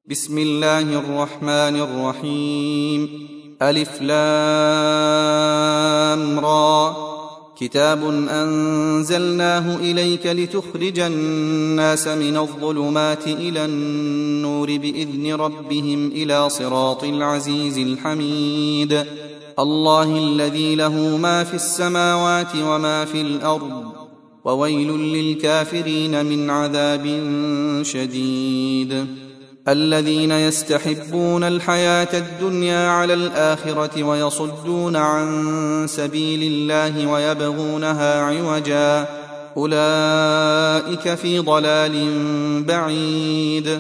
بسم الله الرحمن الرحيم. ألف لام را. كتاب أنزلناه إليك لتخرج الناس من الظلمات إلى النور بإذن ربهم إلى صراط العزيز الحميد. الله الذي له ما في السماوات وما في الأرض، وويل للكافرين من عذاب شديد. الذين يستحبون الحياة الدنيا على الآخرة ويصدون عن سبيل الله ويبغونها عوجا، أولئك في ضلال بعيد.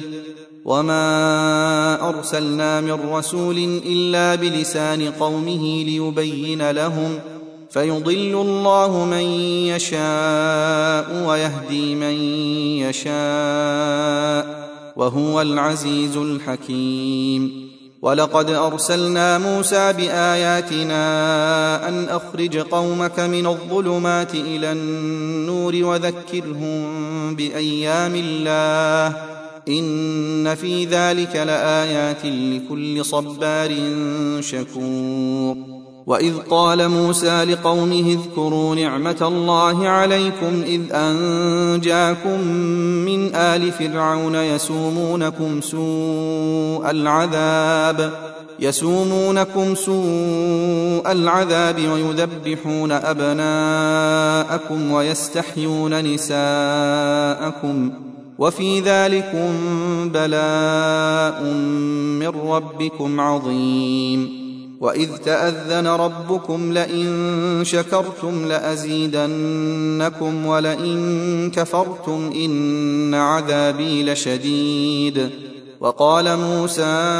وما أرسلنا من رسول إلا بلسان قومه ليبين لهم، فيضل الله من يشاء ويهدي من يشاء، وهو العزيز الحكيم. ولقد أرسلنا موسى بآياتنا أن أخرج قومك من الظلمات إلى النور وذكرهم بأيام الله، إن في ذلك لآيات لكل صبار شكور. وإذ قال موسى لقومه اذكروا نعمة الله عليكم إذ أنجاكم من آل فرعون يسومونكم سوء العذاب ويذبحون أبناءكم ويستحيون نساءكم، وفي ذلكم بلاء من ربكم عظيم. وإذ تأذن ربكم لئن شكرتم لأزيدنكم ولئن كفرتم إن عذابي لشديد. وقال موسى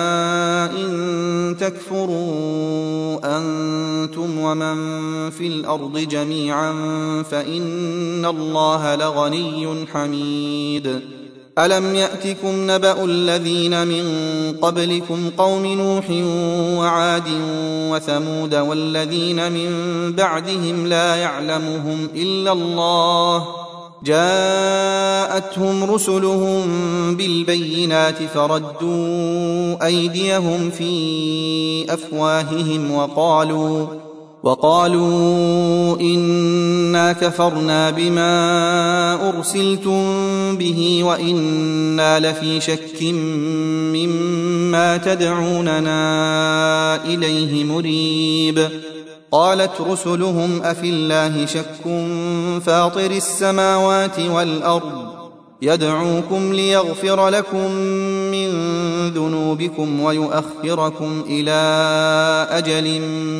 إن تكفروا أنتم ومن في الأرض جميعا فإن الله لغني حميد. ألم يأتكم نبأ الذين من قبلكم قوم نوح وعاد وثمود والذين من بعدهم لا يعلمهم إلا الله، جاءتهم رسلهم بالبينات فردوا أيديهم في أفواههم وقالوا إنا كفرنا بما أرسلتم به وإنا لفي شك مما تدعوننا إليه مريب. قالت رسلهم أفي الله شك فاطر السماوات والأرض، يدعوكم ليغفر لكم من ذنوبكم ويؤخركم إلى أجل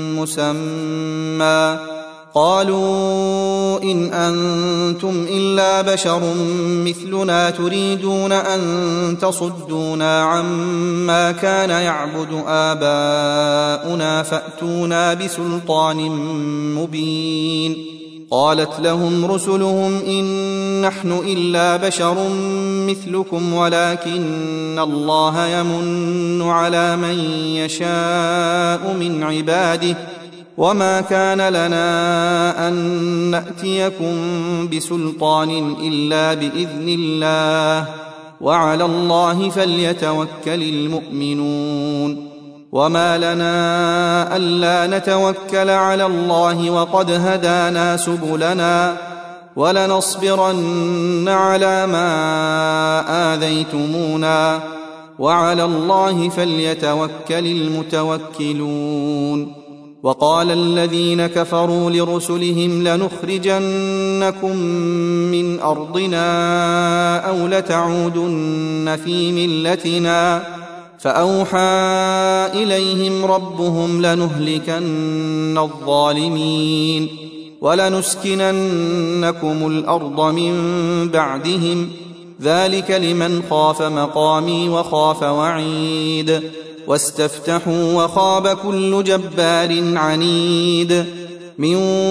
مسمى، قالوا إن أنتم إلا بشر مثلنا تريدون أن تصدونا عما كان يعبد آباؤنا فأتونا بسلطان مبين. قالت لهم رسلهم إن نحن إلا بشر مثلكم ولكن الله يمن على من يشاء من عباده، وما كان لنا أن نأتيكم بسلطان إلا بإذن الله، وعلى الله فليتوكل المؤمنون. وما لنا ألا نتوكل على الله وقد هدانا سبلنا، ولنصبرن على ما آذيتمونا، وعلى الله فليتوكل المتوكلون. وقال الذين كفروا لرسلهم لنخرجنكم من أرضنا أو لتعودن في ملتنا، فأوحى إليهم ربهم لنهلكن الظالمين ولنسكننكم الأرض من بعدهم، ذلك لمن خاف مقامي وخاف وعيد. واستفتحوا وخاب كل جبار عنيد، من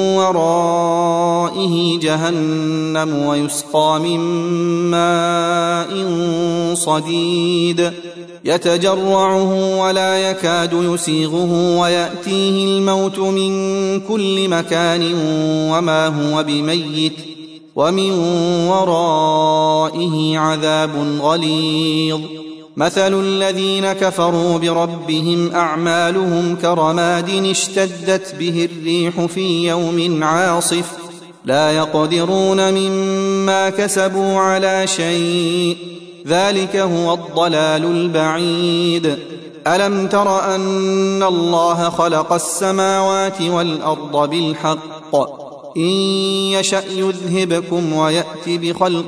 ورائه جهنم ويسقى من ماء صديد يتجرعه ولا يكاد يسيغه ويأتيه الموت من كل مكان وما هو بميت، ومن ورائه عذاب غليظ. مثل الذين كفروا بربهم أعمالهم كرماد اشتدت به الريح في يوم عاصف لا يقدرون مما كسبوا على شيء ذلك هو الضلال البعيد. ألم تر أن الله خلق السماوات والأرض بالحق إن يشأ يذهبكم ويأت بخلق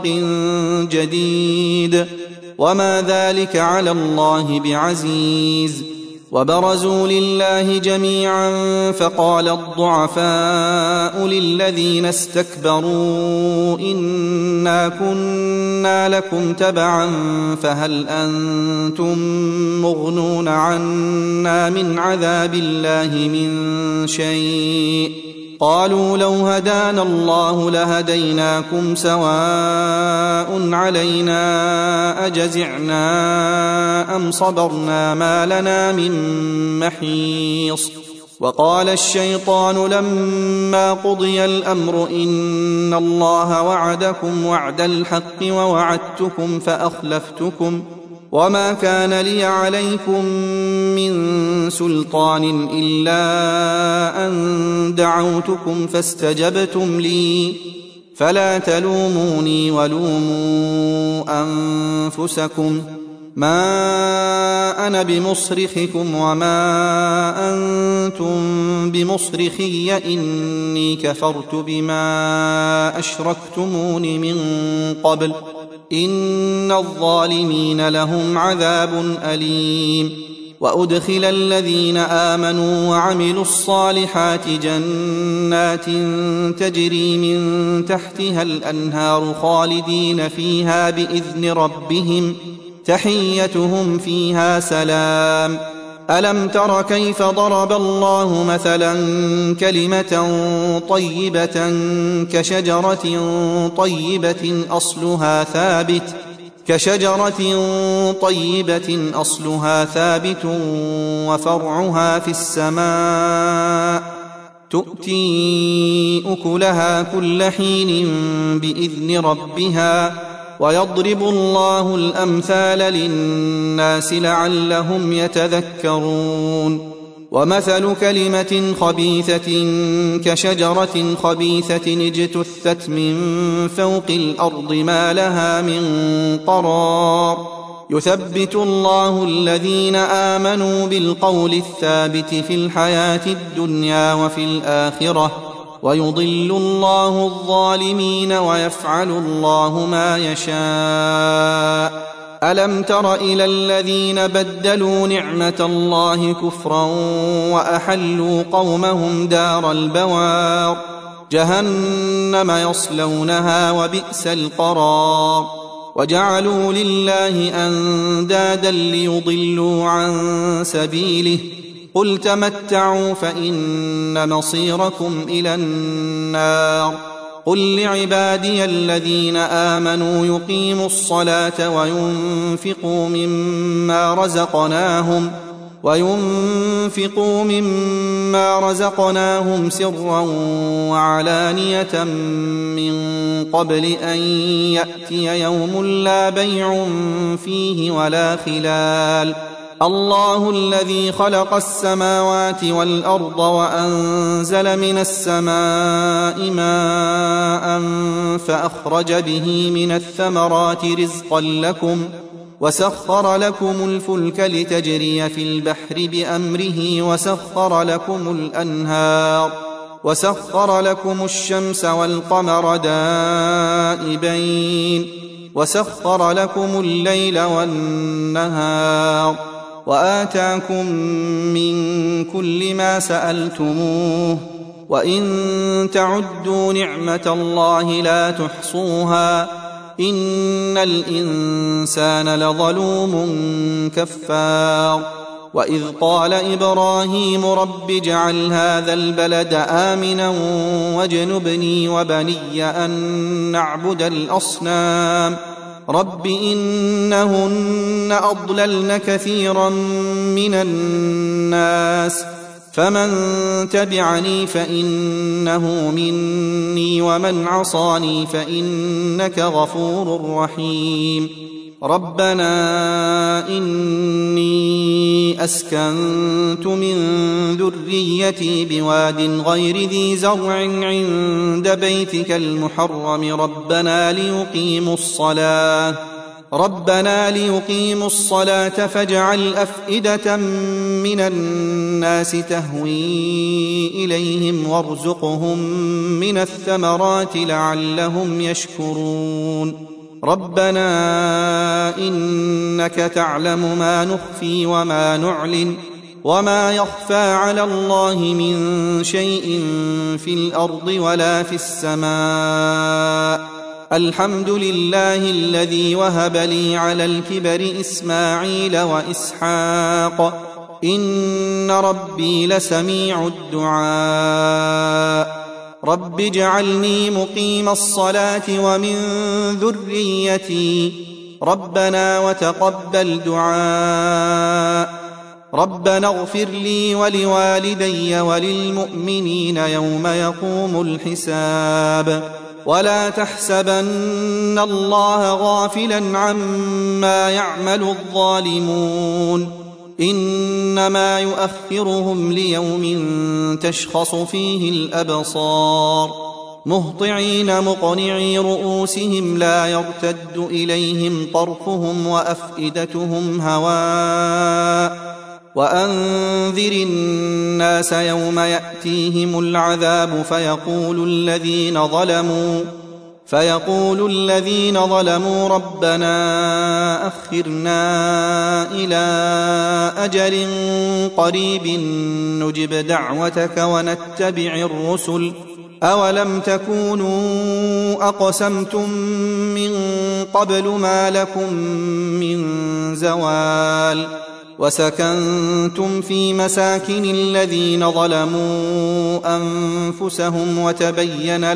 جديد وما ذلك على الله بعزيز. وبرزوا لله جميعا فقال الضعفاء للذين استكبروا إنا كنا لكم تبعا فهل أنتم مغنون عنا من عذاب الله من شيء قالوا لو هدانا الله لهديناكم سواء علينا أجزعنا أم صبرنا ما لنا من محيص. وقال الشيطان لما قضي الأمر إن الله وعدكم وعد الحق ووعدتكم فأخلفتكم وما كان لي عليكم من سلطان إلا أن دعوتكم فاستجبتم لي فلا تلوموني ولوموا أنفسكم ما أنا بمصرخكم وما أنتم بمصرخي إني كفرت بما أشركتمون من قبل إن الظالمين لهم عذاب أليم. وأدخل الذين آمنوا وعملوا الصالحات جنات تجري من تحتها الأنهار خالدين فيها بإذن ربهم تحيتهم فيها سلام. ألم تر كيف ضرب الله مثلا كلمة طيبة كشجرة طيبة أصلها ثابت وفرعها في السماء تؤتي أكلها كل حين بإذن ربها ويضرب الله الأمثال للناس لعلهم يتذكرون. ومثل كلمة خبيثة كشجرة خبيثة اجتثت من فوق الأرض ما لها من قرار يثبت الله الذين آمنوا بالقول الثابت في الحياة الدنيا وفي الآخرة ويضل الله الظالمين ويفعل الله ما يشاء. ألم تر إلى الذين بدلوا نعمة الله كفرا وأحلوا قومهم دار البوار جهنم يصلونها وبئس القرار وجعلوا لله أندادا ليضلوا عن سبيله قل تمتعوا فإن مصيركم إلى النار. قل لعبادي الذين آمنوا يقيموا الصلاة وينفقوا مما رزقناهم سرا وعلانية من قبل أن يأتي يوم لا بيع فيه ولا خلال. الله الذي خلق السماوات والأرض وأنزل من السماء ماء فأخرج به من الثمرات رزقا لكم وسخر لكم الفلك لتجري في البحر بأمره وسخر لكم الأنهار وسخر لكم الشمس والقمر دائبين وسخر لكم الليل والنهار وآتاكم من كل ما سألتموه وإن تعدوا نعمة الله لا تحصوها إن الإنسان لظلوم كفار. وإذ قال إبراهيم رب اجعل هذا البلد آمنا واجنبني وبني أن نعبد الأصنام رب إنهن أضللن كثيرا من الناس فمن تبعني فإنه مني ومن عصاني فإنك غفور رحيم. ربنا إني أسكنت من ذريتي بواد غير ذي زرع عند بيتك المحرم ربنا ليقيموا الصلاة فاجعل أفئدة من الناس تهوي إليهم وارزقهم من الثمرات لعلهم يشكرون ربنا إنك تعلم ما نخفي وما نعلن وما يخفى على الله من شيء في الأرض ولا في السماء الحمد لله الذي وهب لي على الكبر إسماعيل وإسحاق إن ربي لسميع الدعاء رب اجعلني مقيم الصلاة ومن ذريتي ربنا وتقبل دعاء ربنا اغفر لي ولوالدي وللمؤمنين يوم يقوم الحساب ولا تحسبن الله غافلا عما يعمل الظالمون إنما يؤخرهم ليوم تشخص فيه الأبصار مهطعين مقنعي رؤوسهم لا يرتد إليهم طرفهم وأفئدتهم هواء وأنذر الناس يوم يأتيهم العذاب فيقول الذين ظلموا ربنا أخرنا إلى أجل قريب نجب دعوتك ونتبع الرسل أولم تكونوا أقسمتم من قبل ما لكم من زوال وسكنتم في مساكن الذين ظلموا أنفسهم وتبين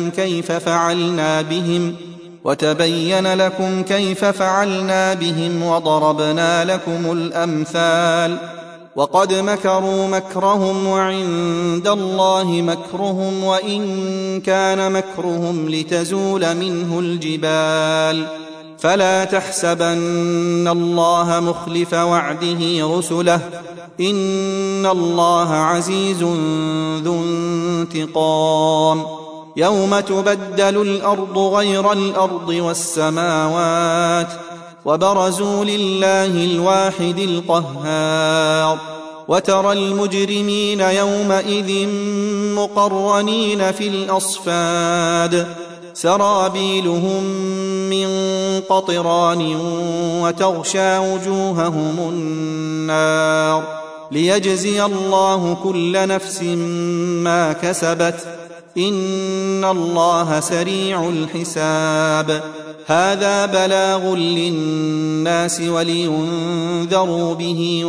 لكم كيف فعلنا بهم وضربنا لكم الأمثال وقد مكروا مكرهم وعند الله مكرهم وإن كان مكرهم لتزول منه الجبال فلا تحسبن الله مخلف وعده رسله إن الله عزيز ذو انتقام يوم تبدل الأرض غير الأرض والسماوات وبرزوا لله الواحد القهار وترى المجرمين يومئذ مقرنين في الأصفاد سرابيلهم من قطران وتغشى وجوههم النار ليجزي الله كل نفس ما كسبت إن الله سريع الحساب هذا بلاغ للناس ولينذروا به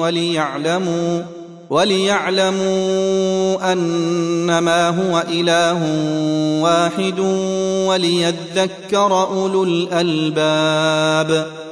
وليعلموا أنما هو إله واحد وليذكر أولو الألباب